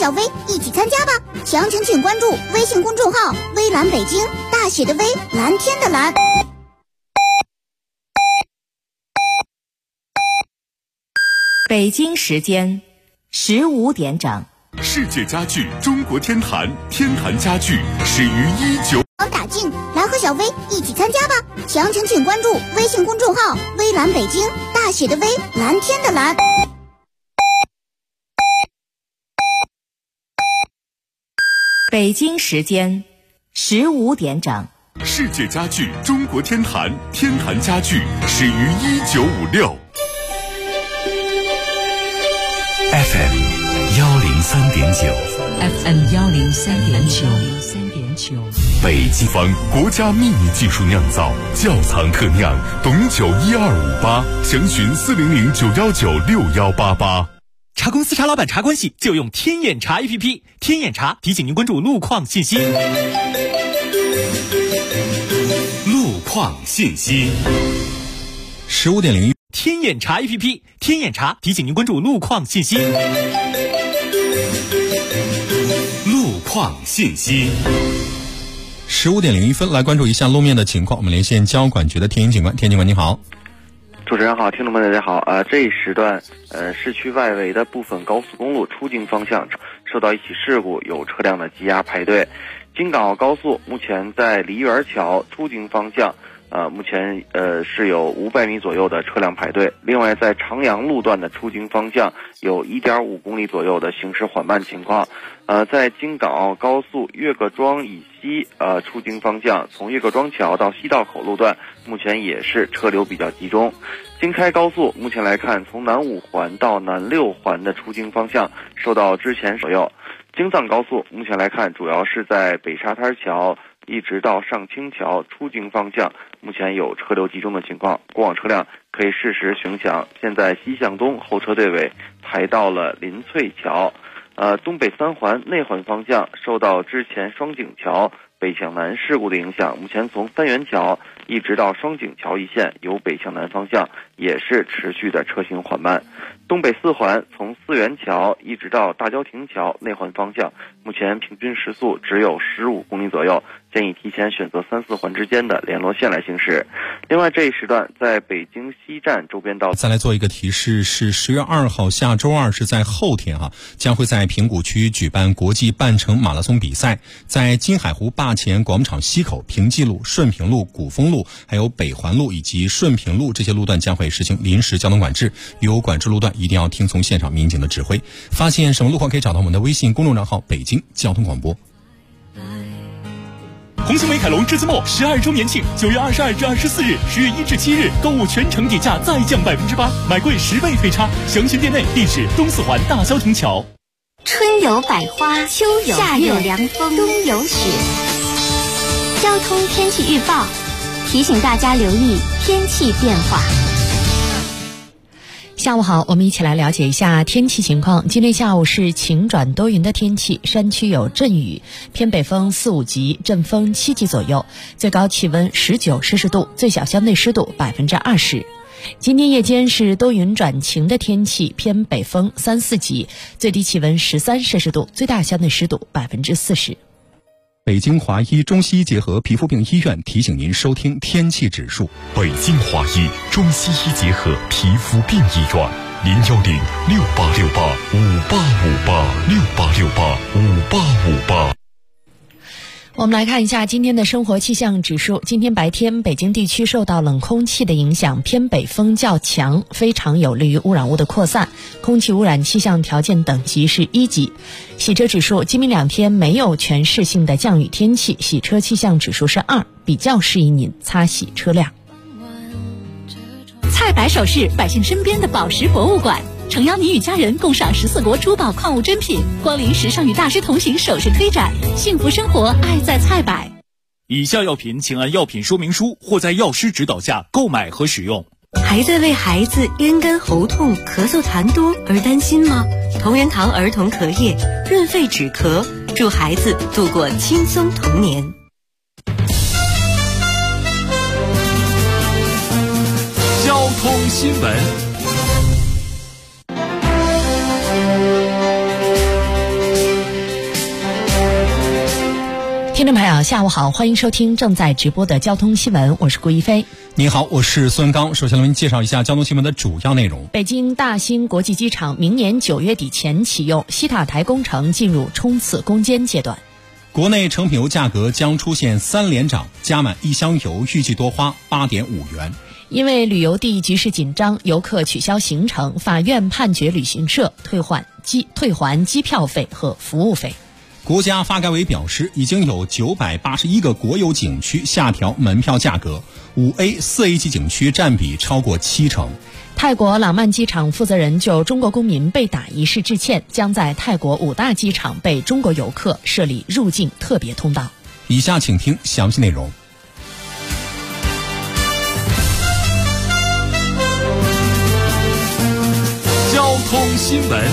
小薇一起参加吧！详情请关注微信公众号“微蓝北京”，大写的微，蓝天的蓝。 北京时间15点整。 世界家具中国天坛，天坛家具始于打进来和小薇一起参加吧！详情请关注微信公众号“微蓝北京”，大写的微，蓝天的蓝。 北京时间15点整。 世界家具中国天坛，天坛家具始于1956。 FM 103.9 FM 103.9， 北京方国家秘密技术酿造，窖藏特酿，董酒1258，详询400-919-6188。 茶公司茶老板茶关系就用天眼茶 APP， 天眼茶提醒您关注路况信息。 路况信息。 15.01， 天眼茶 APP， 天眼茶提醒您关注路况信息。 路况信息。 15.01分，来关注一下路面的情况。我们连线交管局的天警官，天警官您好。 主持人好，听众们大家好。这一时段市区外围的部分高速公路出京方向受到一起事故，有车辆的积压排队。京港澳高速目前在梨园桥出京方向目前是有500米左右的车辆排队。另外在长阳路段的出京方向有 1.5 公里左右的行驶缓慢情况。在京港澳高速岳各庄以西出京方向，从岳各庄桥到西道口路段目前也是车流比较集中。京开高速目前来看，从南5环到南6环的出京方向受到之前左右。京藏高速目前来看，主要是在北沙滩桥一直到上清桥出京方向目前有车流集中的情况，过往车辆可以适时巡墙。现在西向东后车队尾排到了林翠桥。东北3环内环方向受到之前双井桥北向南事故的影响，目前从三元桥一直到双井桥一线由北向南方向也是持续的车行缓慢。东北4环从四元桥一直到大郊亭桥内环方向目前平均时速只有15公里左右，建议提前选择3、4环之间的联络线来行驶。另外这一时段在北京西站周边道再来做一个提示，是10月2号下周二，是在后天将会在平谷区举办国际半程马拉松比赛。在金海湖坝前广场西口、平济路、顺平路、古风路还有北环路以及顺平路这些路段将会实行临时交通管制，有管制路段一定要听从现场民警的指挥。发现什么路况可以找到我们的微信公众账号北京交通广播。 红星美凯龙至今末12周年庆，9月22至24日，10月1至7日，购物全程底价再降8%，买贵10倍退差。详询店内，地址东4环大郊亭桥。 春有百花，秋有夏有凉风，冬有雪。交通天气预报提醒大家留意天气变化。 下午好，我们一起来了解一下天气情况。今天下午是晴转多云的天气，山区有阵雨，偏北风4、5级，阵风7级左右，最高气温19摄氏度，最小相对湿度20%。今天夜间是多云转晴的天气，偏北风3、4级，最低气温13摄氏度，最大相对湿度40%。 北京华医中西医结合皮肤病医院提醒您收听天气指数。 北京华医中西医结合皮肤病医院，010-6868-5858，6868-5858。 我们来看一下今天的生活气象指数。今天白天北京地区受到冷空气的影响，偏北风较强，非常有利于污染物的扩散，空气污染气象条件等级是1级。洗车指数，今明2天没有全市性的降雨天气，洗车气象指数是2，比较适宜您擦洗车辆。 蔡白首饰，百姓身边的宝石博物馆，诚邀你与家人共赏14国珠宝矿物珍品，光临时尚与大师同行首饰推展，幸福生活爱在蔡百。 以下药品请按药品说明书或在药师指导下购买和使用。 还在为孩子咽干喉痛、咳嗽痰多而担心吗？同仁堂儿童咳液润肺止咳，助孩子度过轻松童年。 交通新闻。 听众朋友下午好，欢迎收听正在直播的交通新闻，我是顾一飞。 你好，我是孙刚。首先来介绍一下交通新闻的主要内容。 北京大兴国际机场明年9月底前启用，西塔台工程进入冲刺攻坚阶段。 国内成品油价格将出现3连涨，加满1箱油预计多花8.5元。 因为旅游地局势紧张，游客取消行程，法院判决旅行社退还机票费和服务费。 国家发改委表示，已经有981个国有景区下调门票价格，5A、4A 级景区占比超过70%。 泰国朗曼机场负责人就中国公民被打一事致歉，将在泰国5大机场被中国游客设立入境特别通道。 以下请听详细内容。 交通新闻。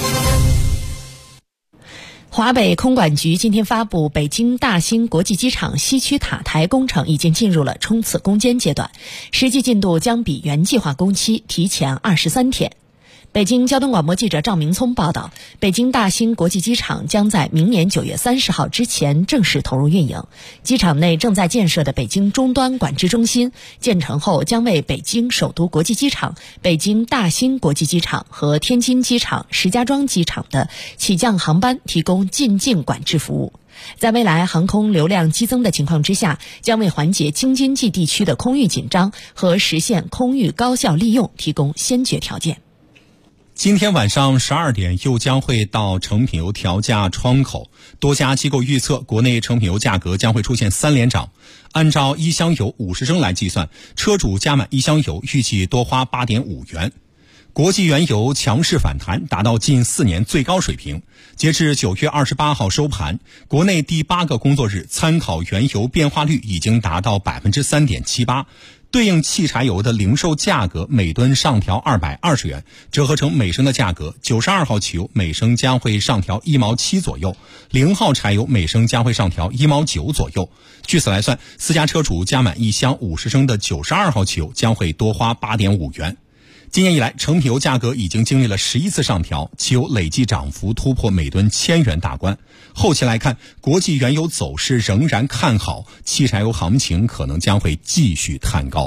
华北空管局今天发布，北京大兴国际机场西区塔台工程已经进入了冲刺攻坚阶段，实际进度将比原计划工期提前23天。北京交通广播记者赵明聪报道，北京大兴国际机场将在明年9月30号之前正式投入运营。机场内正在建设的北京终端管制中心建成后，将为北京首都国际机场、北京大兴国际机场和天津机场、石家庄机场的起降航班提供进境管制服务。在未来航空流量激增的情况之下，将为缓解京津冀地区的空域紧张和实现空域高效利用提供先决条件。 今天晚上12点又将会到成品油调价窗口，多家机构预测国内成品油价格将会出现3连涨。按照1箱油50升来计算，车主加满1箱油预计多花8.5元。国际原油强势反弹，达到近4年最高水平。截至9月28号收盘，国内第8个工作日参考原油变化率已经达到 3.78%。对应汽柴油的零售价格每吨上调220元，折合成每升的价格，92号汽油每升将会上调1毛7左右，0号柴油每升将会上调1毛9左右。据此来算，私家车主加满1箱50升的92号汽油将会多花8.5元。今年以来，成品油价格已经经历了11次上调，汽油累计涨幅突破每吨1000元大关。后期来看，国际原油走势仍然看好，汽柴油行情可能将会继续探高。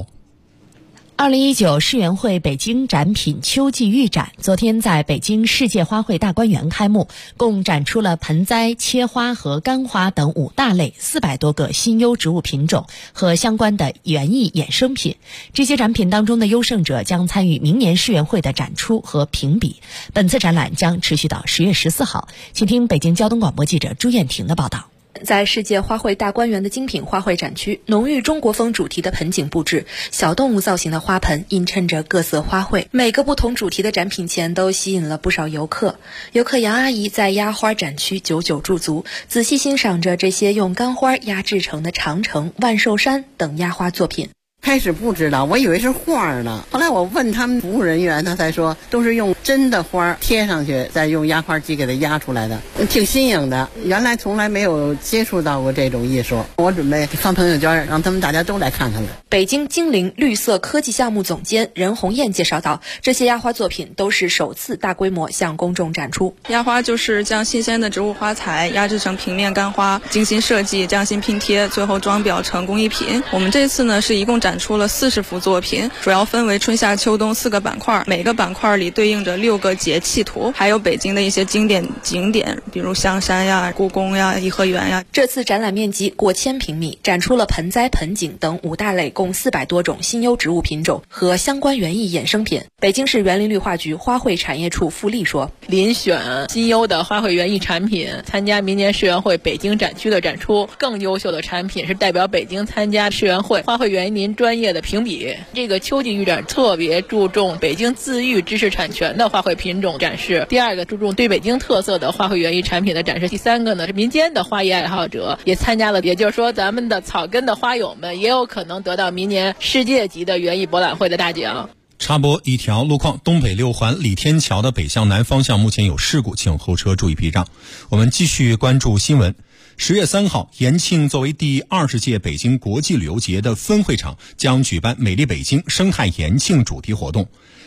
2019世园会北京展品秋季预展昨天在北京世界花卉大观园开幕，共展出了盆栽、切花和干花等5大类400多个新优植物品种和相关的园艺衍生品。这些展品当中的优胜者将参与明年世园会的展出和评比。本次展览将持续到10月14号。请听北京交通广播记者朱艳婷的报道。 在世界花卉大观园的精品花卉展区，浓郁中国风主题的盆景布置，小动物造型的花盆映衬着各色花卉，每个不同主题的展品前都吸引了不少游客。游客杨阿姨在压花展区久久驻足，仔细欣赏着这些用干花压制成的长城、万寿山等压花作品。 开始不知道，我以为是画呢。后来我问他们服务人员，他才说都是用真的花贴上去，再用压花机给它压出来的，挺新颖的。原来从来没有接触到过这种艺术，我准备发朋友圈，让他们大家都来看看。 北京精灵绿色科技项目总监任红艳介绍到，这些压花作品都是首次大规模向公众展出。 压花就是将新鲜的植物花材压制成平面干花，精心设计、匠心拼贴，最后装裱成工艺品。我们这次呢是一共展出了40幅作品，主要分为春夏秋冬4个板块，每个板块里对应着6个节气图，还有北京的一些经典景点，比如香山呀、故宫呀、颐和园呀。 这次展览面积过1000平米，展出了盆栽、盆景等5大类共400多种新优植物品种和相关园艺衍生品。北京市园林绿化局花卉产业处傅丽说， 遴选新优的花卉园艺产品参加明年世园会北京展区的展出，更优秀的产品是代表北京参加世园会花卉园林专业的评比。这个秋季预展特别注重北京自育知识产权的花卉品种展示，第2个注重对北京特色的花卉园艺产品的展示，第3个呢是民间的花艺爱好者也参加了，也就是说咱们的草根的花友们也有可能得到明年世界级的园艺博览会的大奖。 插播一条路况，东北6环李天桥的北向南方向目前有事故，请后车注意避让。我们继续关注新闻。10月3号，延庆作为第20届北京国际旅游节的分会场，将举办美丽北京生态延庆主题活动。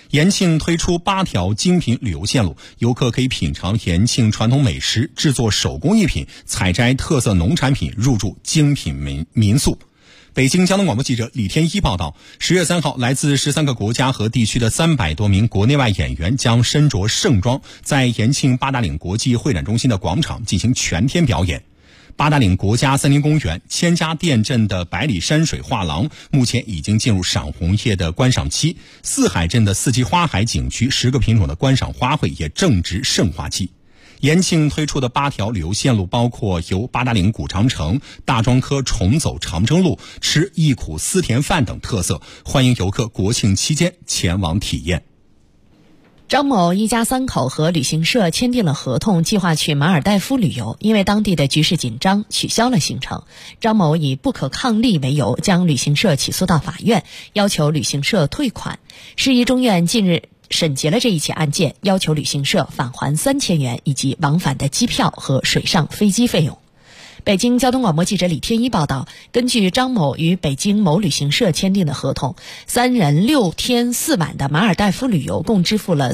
延庆推出8条精品旅游线路，游客可以品尝延庆传统美食，制作手工艺品，采摘特色农产品，入住精品民宿。北京交通广播记者李天一报道，10月3号，来自13个国家和地区的300多名国内外演员将身着盛装，在延庆八达岭国际会展中心的广场进行全天表演。八达岭国家森林公园、千家店镇的百里山水画廊目前已经进入赏红叶的观赏期，四海镇的四季花海景区10个品种的观赏花卉也正值盛花期。延庆推出的8条旅游线路包括游八达岭古长城、大庄科重走长征路、吃忆苦思甜饭等特色，欢迎游客国庆期间前往体验。 张某一家3口和旅行社签订了合同，计划去马尔代夫旅游，因为当地的局势紧张，取消了行程。张某以不可抗力为由，将旅行社起诉到法院，要求旅行社退款。市一中院近日审结了这一起案件，要求旅行社返还3000元以及往返的机票和水上飞机费用。北京交通广播记者李天一报道，根据张某与北京某旅行社签订的合同，3人6天4晚的马尔代夫旅游共支付了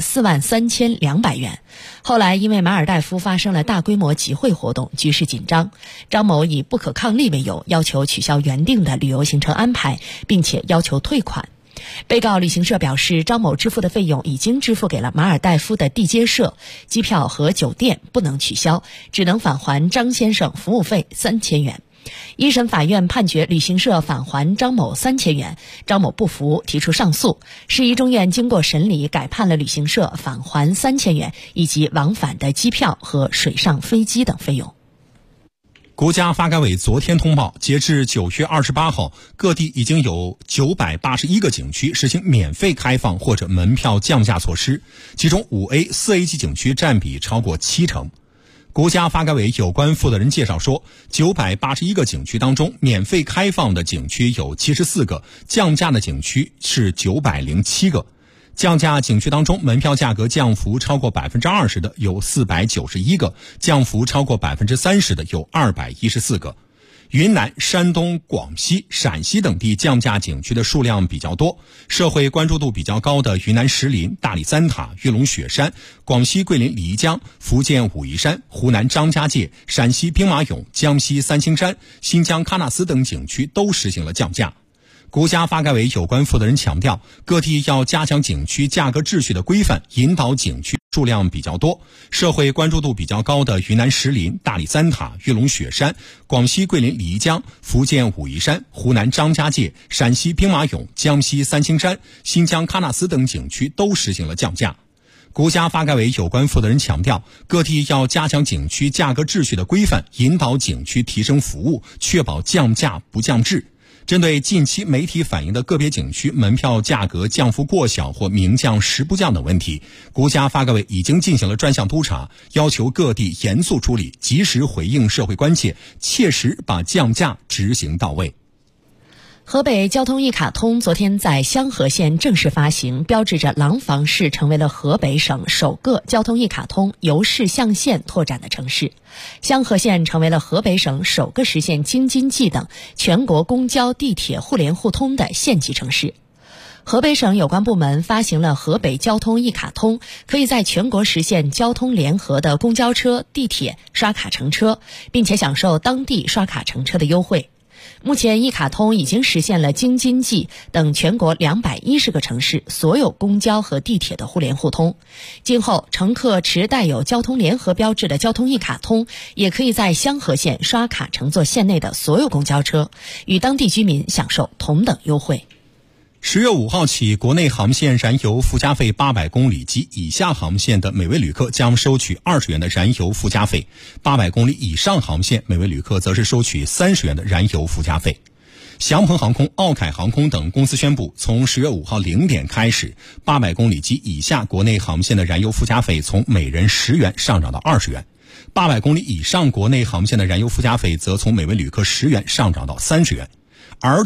43200元。后来因为马尔代夫发生了大规模集会活动，局势紧张，张某以不可抗力为由，要求取消原定的旅游行程安排，并且要求退款。被告旅行社表示，张某支付的费用已经支付给了马尔代夫的地接社，机票和酒店不能取消，只能返还张先生服务费3000元。一审法院判决旅行社返还张某3000元，张某不服，提出上诉。市一中院经过审理，改判了旅行社返还3000元以及往返的机票和水上飞机等费用。 国家发改委昨天通报，截至9月28号，各地已经有981个景区实行免费开放或者门票降价措施，其中5A、4A 级景区占比超过70%。国家发改委有关负责人介绍说，981个景区当中，免费开放的景区有74个，降价的景区是907个。降价景区当中，门票价格降幅超过20%的有491个，降幅超过30%的有214个。云南、山东、广西、陕西等地降价景区的数量比较多，社会关注度比较高的云南石林、大理三塔、玉龙雪山、广西桂林漓江、福建武夷山、湖南张家界、陕西兵马俑、江西三清山、新疆喀纳斯等景区都实行了降价。国家发改委有关负责人强调，各地要加强景区价格秩序的规范，引导景区数量比较多、社会关注度比较高的云南石林、大理三塔、玉龙雪山、广西桂林漓江、福建武夷山、湖南张家界、陕西兵马俑、江西三清山、新疆喀纳斯等景区都实行了降价。国家发改委有关负责人强调，各地要加强景区价格秩序的规范，引导景区提升服务，确保降价不降质。针对近期媒体反映的个别景区门票价格降幅过小或明降实不降等问题，国家发改委已经进行了专项督查，要求各地严肃处理，及时回应社会关切，切实把降价执行到位。 河北交通一卡通昨天在香河县正式发行，标志着廊坊市成为了河北省首个交通一卡通由市向县拓展的城市。香河县成为了河北省首个实现京津冀等全国公交地铁互联互通的县级城市。河北省有关部门发行了河北交通一卡通，可以在全国实现交通联合的公交车、地铁刷卡乘车，并且享受当地刷卡乘车的优惠。目前一卡通已经实现了京津冀等全国210个城市所有公交和地铁的互联互通。今后乘客持带有交通联合标志的交通一卡通，也可以在香河县刷卡乘坐县内的所有公交车，与当地居民享受同等优惠。 10月5号起，国内航线燃油附加费800公里及以下航线的每位旅客将收取20元的燃油附加费，800公里以上航线每位旅客则是收取30元的燃油附加费。祥鹏航空、奥凯航空等公司宣布，从10月5号0点开始，800公里及以下国内航线的燃油附加费从每人10元上涨到20元，800公里以上国内航线的燃油附加费则从每位旅客10元上涨到30元。